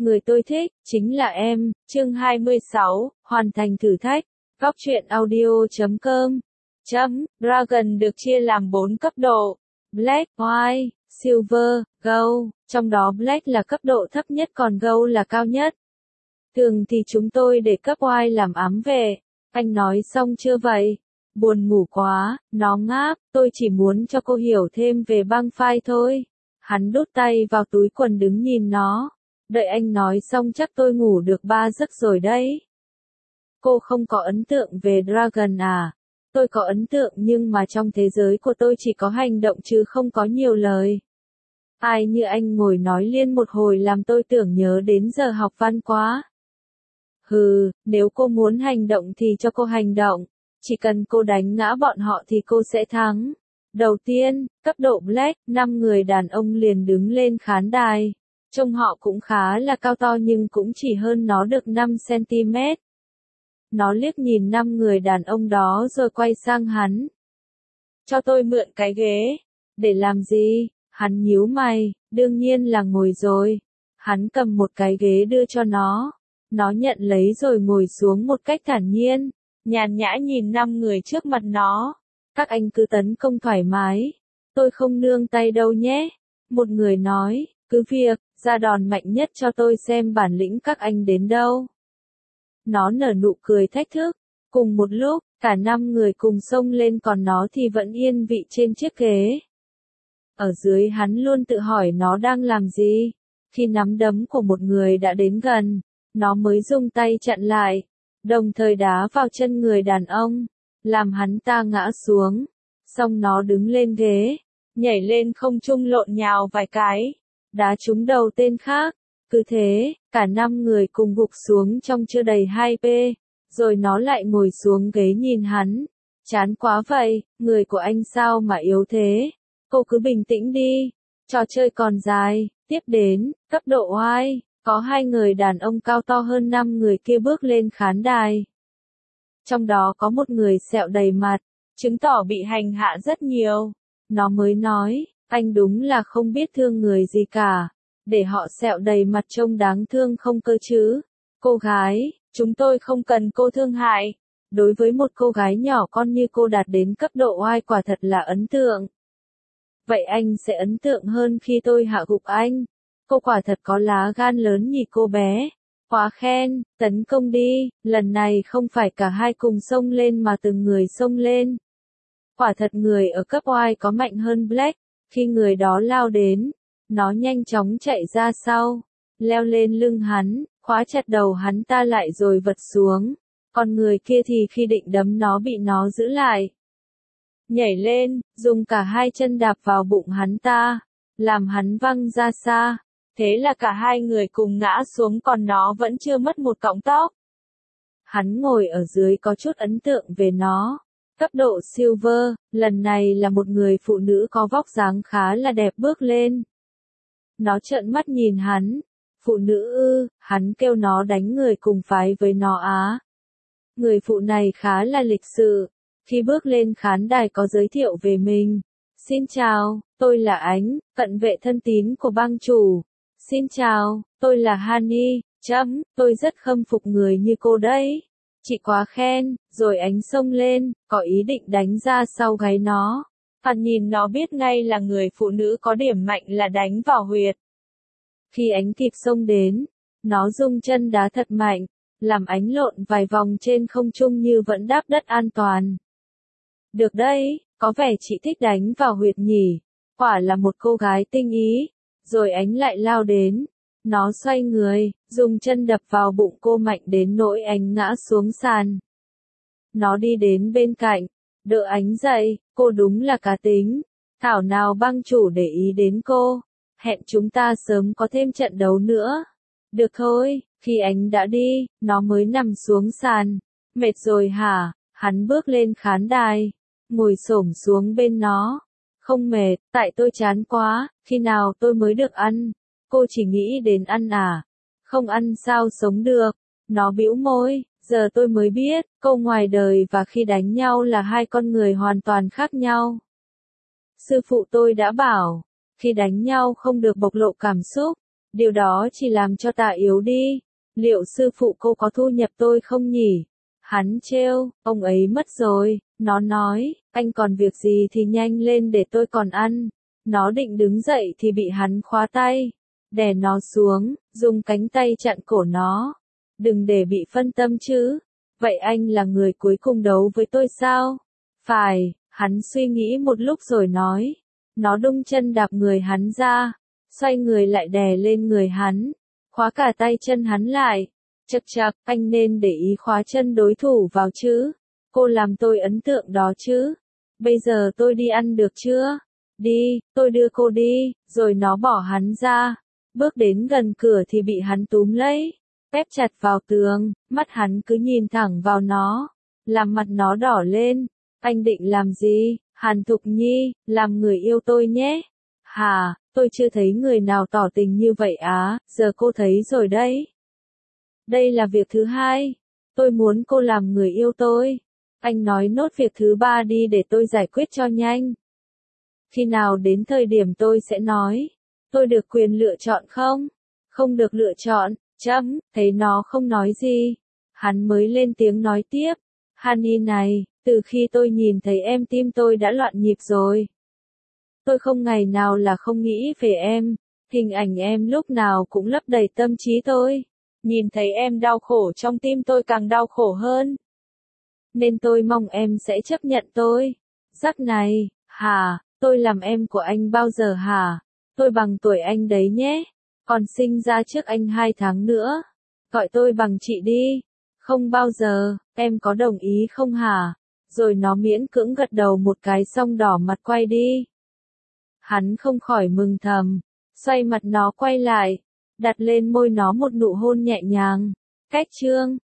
Người tôi thích, chính là em. Chương 26, hoàn thành thử thách. Góc truyện audio.com. Dragon được chia làm 4 cấp độ. Black, White, Silver, Gold. Trong đó Black là cấp độ thấp nhất còn Gold là cao nhất. Thường thì chúng tôi để cấp White làm ám vệ. Anh nói xong chưa vậy? Buồn ngủ quá, nó ngáp, tôi chỉ muốn cho cô hiểu thêm về băng phai thôi. Hắn đút tay vào túi quần đứng nhìn nó. Đợi anh nói xong chắc tôi ngủ được 3 giấc rồi đấy. Cô không có ấn tượng về Dragon à? Tôi có ấn tượng nhưng mà trong thế giới của tôi chỉ có hành động chứ không có nhiều lời. Ai như anh ngồi nói liên một hồi làm tôi tưởng nhớ đến giờ học văn quá. Hừ, nếu cô muốn hành động thì cho cô hành động. Chỉ cần cô đánh ngã bọn họ thì cô sẽ thắng. Đầu tiên, cấp độ Black, 5 người đàn ông liền đứng lên khán đài. Trông họ cũng khá là cao to nhưng cũng chỉ hơn nó được 5cm. Nó liếc nhìn 5 người đàn ông đó rồi quay sang hắn. Cho tôi mượn cái ghế. Để làm gì? Hắn nhíu mày, đương nhiên là ngồi rồi. Hắn cầm một cái ghế đưa cho nó. Nó nhận lấy rồi ngồi xuống một cách thản nhiên. Nhàn nhã nhìn 5 người trước mặt nó. Các anh cứ tấn công thoải mái. Tôi không nương tay đâu nhé. Một người nói, cứ việc, ra đòn mạnh nhất cho tôi xem bản lĩnh các anh đến đâu. Nó nở nụ cười thách thức. Cùng một lúc, cả 5 người cùng xông lên còn nó thì vẫn yên vị trên chiếc ghế. Ở dưới hắn luôn tự hỏi nó đang làm gì. Khi nắm đấm của một người đã đến gần, nó mới dùng tay chặn lại. Đồng thời đá vào chân người đàn ông, làm hắn ta ngã xuống. Xong nó đứng lên ghế, nhảy lên không trung lộn nhào vài cái, đá trúng đầu tên khác. Cứ thế, cả 5 người cùng gục xuống trong chưa đầy 2p, rồi nó lại ngồi xuống ghế nhìn hắn. Chán quá vậy, người của anh sao mà yếu thế? Cô cứ bình tĩnh đi, trò chơi còn dài. Tiếp đến, cấp độ Y. Có 2 người đàn ông cao to hơn 5 người kia bước lên khán đài. Trong đó có một người sẹo đầy mặt, chứng tỏ bị hành hạ rất nhiều. Nó mới nói, anh đúng là không biết thương người gì cả. Để họ sẹo đầy mặt trông đáng thương không cơ chứ. Cô gái, chúng tôi không cần cô thương hại. Đối với một cô gái nhỏ con như cô đạt đến cấp độ Y quả thật là ấn tượng. Vậy anh sẽ ấn tượng hơn khi tôi hạ gục anh. Cô quả thật có lá gan lớn nhỉ cô bé. Quá khen, tấn công đi, lần này không phải cả hai cùng xông lên mà từng người xông lên. Quả thật người ở cấp Y có mạnh hơn Black. Khi người đó lao đến, nó nhanh chóng chạy ra sau, leo lên lưng hắn, khóa chặt đầu hắn ta lại rồi vật xuống. Còn người kia thì khi định đấm nó bị nó giữ lại. Nhảy lên, dùng cả 2 chân đạp vào bụng hắn ta, làm hắn văng ra xa. Thế là cả 2 người cùng ngã xuống còn nó vẫn chưa mất một cọng tóc. Hắn ngồi ở dưới có chút ấn tượng về nó. Cấp độ Silver, lần này là một người phụ nữ có vóc dáng khá là đẹp bước lên. Nó trợn mắt nhìn hắn. Phụ nữ ư, hắn kêu nó đánh người cùng phái với nó á. Người phụ này khá là lịch sự. Khi bước lên khán đài có giới thiệu về mình. Xin chào, tôi là Ánh, cận vệ thân tín của bang chủ. Xin chào, tôi là Honey, tôi rất khâm phục người như cô đấy. Chị quá khen, rồi Ánh xông lên, có ý định đánh ra sau gáy nó. Hắn nhìn nó biết ngay là người phụ nữ có điểm mạnh là đánh vào huyệt. Khi Ánh kịp xông đến, nó dùng chân đá thật mạnh, làm Ánh lộn vài vòng trên không trung như vẫn đáp đất an toàn. Được đấy, có vẻ chị thích đánh vào huyệt nhỉ, quả là một cô gái tinh ý. Rồi Ánh lại lao đến. Nó xoay người, dùng chân đập vào bụng cô mạnh đến nỗi Ánh ngã xuống sàn. Nó đi đến bên cạnh, đỡ Ánh dậy, cô đúng là cá tính. Thảo nào bang chủ để ý đến cô. Hẹn chúng ta sớm có thêm trận đấu nữa. Được thôi, khi Ánh đã đi, nó mới nằm xuống sàn. Mệt rồi hả? Hắn bước lên khán đài, ngồi xổm xuống bên nó. Không mệt, tại tôi chán quá, khi nào tôi mới được ăn? Cô chỉ nghĩ đến ăn à? Không ăn sao sống được? Nó bĩu môi, giờ tôi mới biết, câu ngoài đời và khi đánh nhau là 2 con người hoàn toàn khác nhau. Sư phụ tôi đã bảo, khi đánh nhau không được bộc lộ cảm xúc, Điều đó chỉ làm cho ta yếu đi. Liệu sư phụ cô có thu nhập tôi không nhỉ? Hắn trêu, ông ấy mất rồi. Nó nói, anh còn việc gì thì nhanh lên để tôi còn ăn. Nó định đứng dậy thì bị hắn khóa tay. Đè nó xuống, dùng cánh tay chặn cổ nó. Đừng để bị phân tâm chứ. Vậy anh là người cuối cùng đấu với tôi sao? Phải, hắn suy nghĩ một lúc rồi nói. Nó đung chân đạp người hắn ra. Xoay người lại đè lên người hắn. Khóa cả tay chân hắn lại. Chậc chậc, anh nên để ý khóa chân đối thủ vào chứ. Cô làm tôi ấn tượng đó chứ. Bây giờ tôi đi ăn được chưa? Đi, tôi đưa cô đi, rồi nó bỏ hắn ra. Bước đến gần cửa thì bị hắn túm lấy, ép chặt vào tường, mắt hắn cứ nhìn thẳng vào nó, làm mặt nó đỏ lên. Anh định làm gì? Hàn Thục Nhi, làm người yêu tôi nhé. Hà, tôi chưa thấy người nào tỏ tình như vậy á, giờ cô thấy rồi đấy. Đây là việc thứ hai. Tôi muốn cô làm người yêu tôi. Anh nói nốt việc thứ ba đi để tôi giải quyết cho nhanh. Khi nào đến thời điểm tôi sẽ nói. Tôi được quyền lựa chọn không? Không được lựa chọn, thấy nó không nói gì. Hắn mới lên tiếng nói tiếp. Hani này, từ khi tôi nhìn thấy em tim tôi đã loạn nhịp rồi. Tôi không ngày nào là không nghĩ về em. Hình ảnh em lúc nào cũng lấp đầy tâm trí tôi. Nhìn thấy em đau khổ trong tim tôi càng đau khổ hơn. Nên tôi mong em sẽ chấp nhận tôi. Giắc này, hả, tôi làm em của anh bao giờ hả? Tôi bằng tuổi anh đấy nhé. Còn sinh ra trước anh 2 tháng nữa. Gọi tôi bằng chị đi. Không bao giờ, em có đồng ý không hả? Rồi nó miễn cưỡng gật đầu một cái xong đỏ mặt quay đi. Hắn không khỏi mừng thầm. Xoay mặt nó quay lại. Đặt lên môi nó một nụ hôn nhẹ nhàng. Cách chương